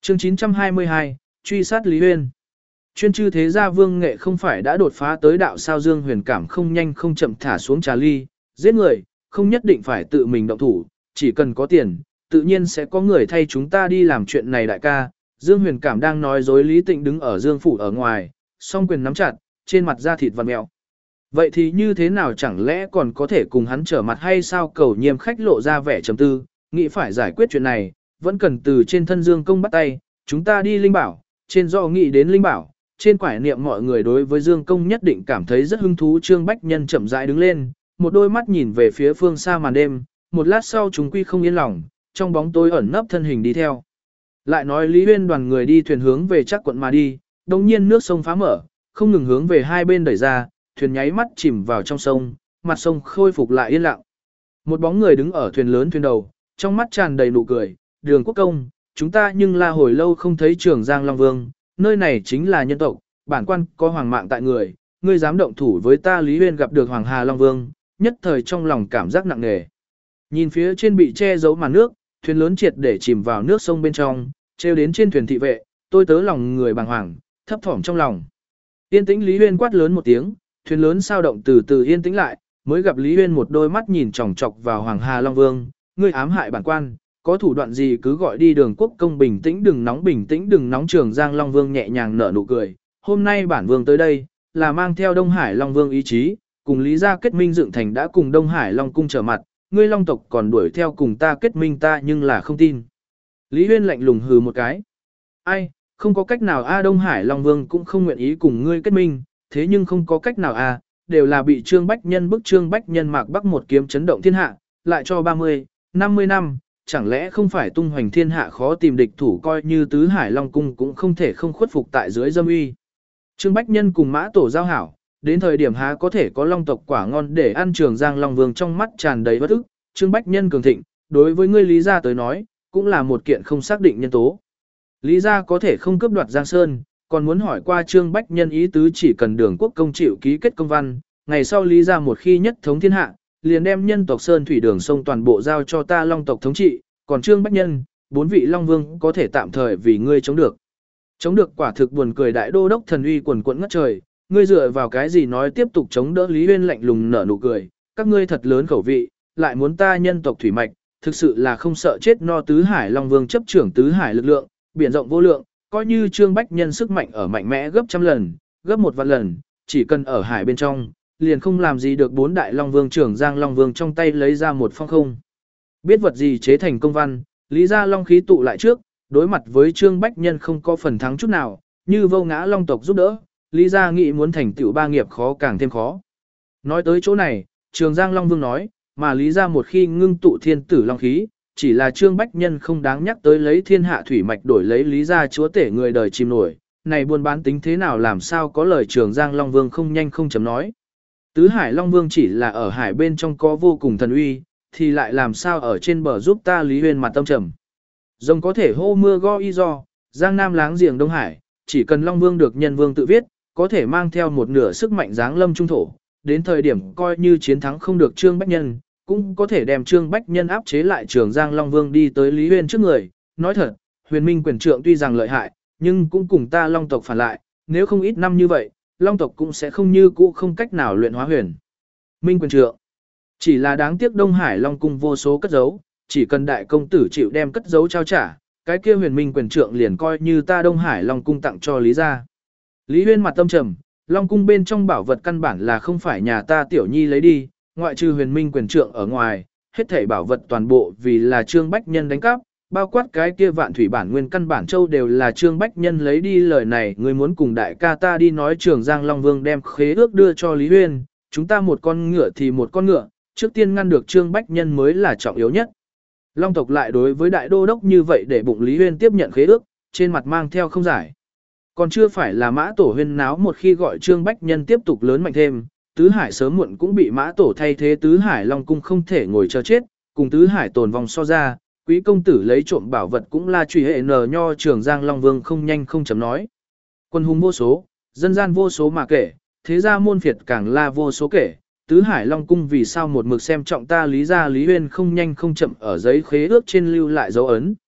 Chương 922, truy sát Lý Huyên. Chuyên chư thế gia Vương Nghệ không phải đã đột phá tới đạo sao Dương Huyền cảm không nhanh không chậm thả xuống trà ly, giết người, không nhất định phải tự mình động thủ, chỉ cần có tiền, tự nhiên sẽ có người thay chúng ta đi làm chuyện này đại ca. Dương Huyền cảm đang nói dối, Lý Tịnh đứng ở Dương phủ ở ngoài, song quyền nắm chặt, trên mặt da thịt vằn mèo. Vậy thì như thế nào, chẳng lẽ còn có thể cùng hắn trở mặt hay sao? Cầu Nhiêm khách lộ ra vẻ trầm tư, nghĩ phải giải quyết chuyện này, vẫn cần từ trên thân Dương công bắt tay, chúng ta đi Linh Bảo, trên do nghĩ đến Linh Bảo, trên quải niệm mọi người đối với Dương công nhất định cảm thấy rất hứng thú. Trương Bách Nhân chậm rãi đứng lên, một đôi mắt nhìn về phía phương xa màn đêm, một lát sau chúng quy không yên lòng, trong bóng tối ẩn nấp thân hình đi theo. Lại nói Lý Huyên đoàn người đi thuyền hướng về Trác quận mà đi, đồng nhiên nước sông phá mở, không ngừng hướng về hai bên đẩy ra, thuyền nháy mắt chìm vào trong sông, mặt sông khôi phục lại yên lặng. Một bóng người đứng ở thuyền lớn thuyền đầu, trong mắt tràn đầy nụ cười, Đường Quốc công, chúng ta nhưng là hồi lâu không thấy Trường Giang Long Vương, nơi này chính là nhân tộc, bản quan có hoàng mạng tại người, ngươi dám động thủ với ta. Lý Huyên gặp được Hoàng Hà Long Vương, nhất thời trong lòng cảm giác nặng nề. Nhìn phía trên bị che giấu màn nước, thuyền lớn triệt để chìm vào nước sông bên trong, treo đến trên thuyền thị vệ, tôi tớ lòng người bàng hoàng, thấp thỏm trong lòng. Yên tĩnh. Lý Huyên quát lớn một tiếng, thuyền lớn sao động từ từ yên tĩnh lại, mới gặp Lý Huyên một đôi mắt nhìn chòng chọc vào Hoàng Hà Long Vương, ngươi ám hại bản quan, có thủ đoạn gì cứ gọi đi. Đường Quốc công bình tĩnh đừng nóng. Trường Giang Long Vương nhẹ nhàng nở nụ cười, hôm nay bản vương tới đây, là mang theo Đông Hải Long Vương ý chí, cùng Lý gia kết minh dựng thành, đã cùng Đông Hải Long cung trở mặt, ngươi Long tộc còn đuổi theo cùng ta kết minh, ta nhưng là không tin. Lý Huyên lạnh lùng hừ một cái, ai, không có cách nào a, Đông Hải Long Vương cũng không nguyện ý cùng ngươi kết minh, thế nhưng không có cách nào a, đều là bị Trương Bách Nhân bức. Trương Bách Nhân mạc bắc một kiếm chấn động thiên hạ, lại cho 30, 50 năm, chẳng lẽ không phải tung hoành thiên hạ khó tìm địch thủ, coi như tứ Hải Long cung cũng không thể không khuất phục tại dưới dâm uy. Trương Bách Nhân cùng Mã Tổ giao hảo, đến thời điểm há có thể có Long tộc quả ngon để ăn. Trường Giang Long Vương trong mắt tràn đầy bất ức, Trương Bách Nhân cường thịnh, đối với ngươi Lý gia tới nói, cũng là một kiện không xác định nhân tố. Lý gia có thể không cướp đoạt Giang Sơn, còn muốn hỏi qua Trương Bách Nhân ý tứ, chỉ cần Đường Quốc công chịu ký kết công văn, ngày sau Lý gia một khi nhất thống thiên hạ, liền đem nhân tộc Sơn Thủy Đường sông toàn bộ giao cho ta Long tộc thống trị, còn Trương Bách Nhân, 4 vị Long Vương có thể tạm thời vì ngươi chống được. Chống được quả thực buồn cười, đại đô đốc thần uy quần quận ngất trời, ngươi dựa vào cái gì nói tiếp tục chống đỡ? Lý Huyên lạnh lùng nở nụ cười, các ngươi thật lớn khẩu vị, lại muốn ta nhân tộc thủy mạch, thực sự là không sợ chết no. Tứ Hải Long Vương chấp trưởng tứ hải lực lượng, biển rộng vô lượng, coi như Trương Bách Nhân sức mạnh ở mạnh mẽ gấp trăm lần, gấp 1 vạn lần, chỉ cần ở hải bên trong, liền không làm gì được 4 đại Long Vương. Trường Giang Long Vương trong tay lấy ra một phong không biết vật gì chế thành công văn, Lý gia long khí tụ lại trước, đối mặt với Trương Bách Nhân không có phần thắng chút nào, như vô ngã Long tộc giúp đỡ, Lý gia nghĩ muốn thành tựu ba nghiệp khó càng thêm khó. Nói tới chỗ này, Trường Giang Long Vương nói, mà Lý gia một khi ngưng tụ thiên tử long khí, chỉ là Trương Bách Nhân không đáng nhắc tới lấy thiên hạ thủy mạch đổi lấy Lý gia chúa tể người đời chìm nổi, này buôn bán tính thế nào làm sao có lời. Trường Giang Long Vương không nhanh không chậm nói, tứ Hải Long Vương chỉ là ở hải bên trong có vô cùng thần uy, thì lại làm sao ở trên bờ giúp ta? Lý Huyên mặt tâm trầm, rồng có thể hô mưa go y do, Giang Nam láng giềng Đông Hải, chỉ cần Long Vương được nhân vương tự viết, có thể mang theo một nửa sức mạnh giáng lâm trung thổ, đến thời điểm coi như chiến thắng không được Trương Bách Nhân, cũng có thể đem Trương Bách Nhân áp chế lại. Trường Giang Long Vương đi tới Lý Huyên trước người, nói thật, Huyền Minh quyền trượng tuy rằng lợi hại, nhưng cũng cùng ta Long tộc phản lại, nếu không ít năm như vậy, Long tộc cũng sẽ không như cũ không cách nào luyện hóa Huyền Minh quyền trượng. Chỉ là đáng tiếc Đông Hải Long cung vô số cất giấu, chỉ cần đại công tử chịu đem cất giấu trao trả, cái kia Huyền Minh quyền trượng liền coi như ta Đông Hải Long cung tặng cho Lý gia. Lý Huyên mặt tâm trầm, Long cung bên trong bảo vật căn bản là không phải nhà ta tiểu nhi lấy đi, ngoại trừ Huyền Minh quyền trượng ở ngoài, hết thảy bảo vật toàn bộ vì là Trương Bách Nhân đánh cắp, bao quát cái kia Vạn Thủy bản nguyên căn bản châu đều là Trương Bách Nhân lấy đi. Lời này ngươi muốn cùng đại ca ta đi nói. Trường Giang Long Vương đem khế ước đưa cho Lý Huyên, chúng ta một con ngựa thì một con ngựa, trước tiên ngăn được Trương Bách Nhân mới là trọng yếu nhất. Long tộc lại đối với đại đô đốc như vậy, để bụng Lý Huyên tiếp nhận khế ước, trên mặt mang theo không giải. Còn chưa phải là Mã Tổ huyên náo, một khi gọi Trương Bách Nhân tiếp tục lớn mạnh thêm, Tứ Hải sớm muộn cũng bị Mã Tổ thay thế. Tứ Hải Long cung không thể ngồi chờ chết, cùng Tứ Hải tồn vong so ra, quý công tử lấy trộm bảo vật cũng là truy hệ nờ nho. Trường Giang Long Vương không nhanh không chậm nói, quân hùng vô số, dân gian vô số mà kể, thế gia môn phiệt càng là vô số kể. Tứ Hải Long cung vì sao một mực xem trọng ta Lý gia? Lý Huyên không nhanh không chậm ở giấy khế ước trên lưu lại dấu ấn.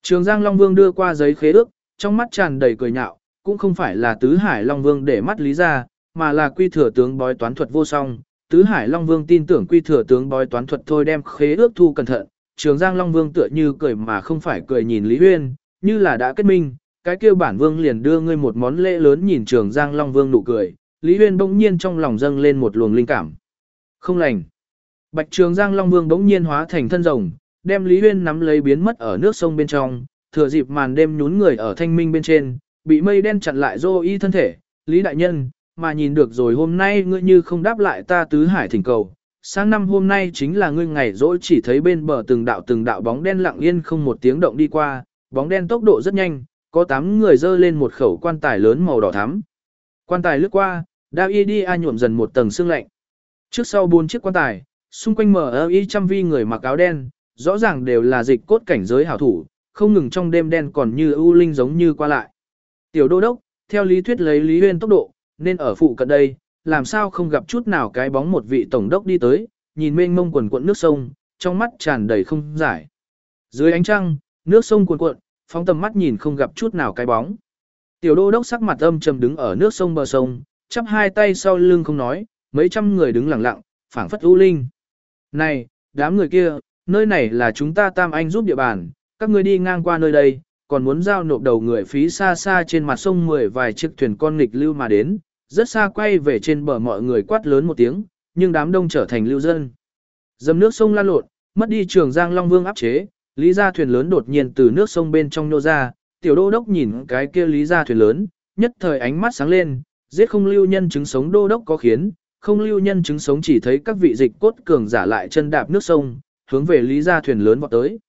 Trường Giang Long Vương đưa qua giấy khế ước, trong mắt tràn đầy cười nhạo, cũng không phải là Tứ Hải Long Vương để mắt Lý ra, mà là Quy Thừa tướng bói toán thuật vô song. Tứ Hải Long Vương tin tưởng Quy Thừa tướng bói toán thuật thôi đem khế ước thu cẩn thận. Trường Giang Long Vương tựa như cười mà không phải cười nhìn Lý Huyên, như là đã kết minh, cái kêu bản vương liền đưa ngươi một món lễ lớn. Nhìn Trường Giang Long Vương nụ cười, Lý Huyên bỗng nhiên trong lòng dâng lên một luồng linh cảm. Không lành. Bạch Trường Giang Long Vương bỗng nhiên hóa thành thân rồng, đem Lý Huyên nắm lấy biến mất ở nước sông bên trong, thừa dịp màn đêm nhún người ở thanh minh bên trên, bị mây đen chặn lại Dô Y thân thể. Lý đại nhân, mà nhìn được rồi, hôm nay ngươi như không đáp lại ta Tứ Hải thỉnh cầu. Sáng năm hôm nay chính là ngươi ngày dỗ, chỉ thấy bên bờ từng đạo bóng đen lặng yên không một tiếng động đi qua, bóng đen tốc độ rất nhanh, có 8 người dơ lên một khẩu quan tài lớn màu đỏ thắm. Quan tài lướt qua, Đao Y đi nhuộm dần một tầng sương lạnh. Trước sau 4 chiếc quan tài, xung quanh MI trăm vi người mặc áo đen, rõ ràng đều là dịch cốt cảnh giới hảo thủ, không ngừng trong đêm đen còn như ưu linh giống như qua lại. Tiểu đô đốc, theo lý thuyết lấy Lý Huyên tốc độ, nên ở phụ cận đây, làm sao không gặp chút nào cái bóng một vị tổng đốc đi tới, nhìn mênh mông quần cuộn nước sông, trong mắt tràn đầy không giải. Dưới ánh trăng, nước sông cuồn cuộn, phóng tầm mắt nhìn không gặp chút nào cái bóng. Tiểu đô đốc sắc mặt âm trầm đứng ở nước sông bờ sông, chắp hai tay sau lưng không nói, mấy trăm người đứng lặng lặng, phảng phất u linh. Này, đám người kia, nơi này là chúng ta Tam Anh giúp địa bàn, các ngươi đi ngang qua nơi đây, còn muốn giao nộp đầu người phí. Xa xa trên mặt sông 10 vài chiếc thuyền con nghịch lưu mà đến, rất xa quay về trên bờ, mọi người quát lớn một tiếng, nhưng đám đông trở thành lưu dân. Dầm nước sông lan lộn, mất đi Trường Giang Long Vương áp chế, Lý gia thuyền lớn đột nhiên từ nước sông bên trong nô ra, tiểu đô đốc nhìn cái kia Lý gia thuyền lớn, nhất thời ánh mắt sáng lên, giết không lưu nhân chứng sống đô đốc có khiến, không lưu nhân chứng sống chỉ thấy các vị dịch cốt cường giả lại chân đạp nước sông, hướng về Lý gia thuyền lớn vọt tới.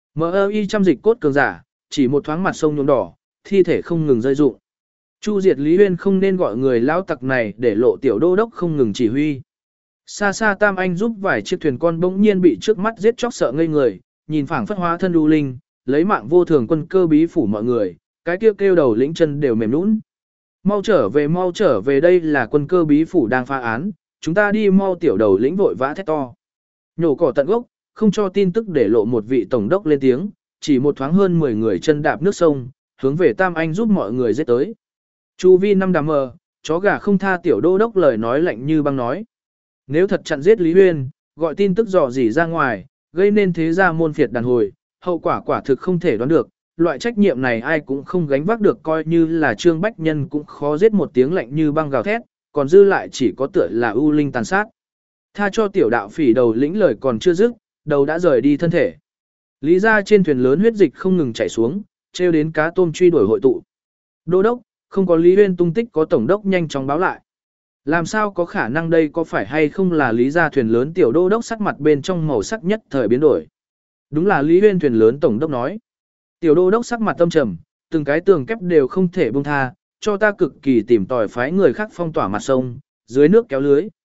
MI trăm dịch cốt cường giả, chỉ một thoáng mặt sông nhuộm đỏ, thi thể không ngừng rơi rụng. Chu diệt Lý Huyên không nên gọi người lão tặc này để lộ tiểu đô đốc không ngừng chỉ huy. Xa xa Tam Anh giúp vài chiếc thuyền con bỗng nhiên bị trước mắt giết chóc sợ ngây người, nhìn phảng phất hóa thân đu linh, lấy mạng vô thường quân cơ bí phủ mọi người, cái kêu đầu lĩnh chân đều mềm nhũn. Mau trở về, đây là quân cơ bí phủ đang phá án, chúng ta đi mau. Tiểu đầu lĩnh vội vã thét to. Nhổ cỏ tận gốc, không cho tin tức để lộ một vị tổng đốc lên tiếng, chỉ một thoáng hơn 10 người chân đạp nước sông, hướng về Tam Anh giúp mọi người giết tới. Chu vi năm đám mờ, chó gà không tha. Tiểu đô đốc lời nói lạnh như băng nói. Nếu thật chặn giết Lý Huyên, gọi tin tức dò dỉ ra ngoài, gây nên thế gia môn phiệt đàn hồi, hậu quả quả thực không thể đoán được. Loại trách nhiệm này ai cũng không gánh vác được, coi như là Trương Bách Nhân cũng khó giết một tiếng lạnh như băng gào thét, còn dư lại chỉ có tựa là ưu linh tàn sát. Tha cho tiểu đạo phỉ đầu lĩnh lời còn chưa dứt, đầu đã rời đi thân thể. Lý ra trên thuyền lớn huyết dịch không ngừng chảy xuống, treo đến cá tôm truy đuổi hội tụ. Đô đốc, không có Lý Huyên tung tích, có tổng đốc nhanh chóng báo lại. Làm sao có khả năng, đây có phải hay không là Lý ra thuyền lớn? Tiểu đô đốc sắc mặt bên trong màu sắc nhất thời biến đổi. Đúng là Lý Huyên thuyền lớn, tổng đốc nói. Tiểu đô đốc sắc mặt tâm trầm, từng cái tường kép đều không thể buông tha, cho ta cực kỳ tìm tòi phái người khác phong tỏa mặt sông, dưới nước kéo lưới.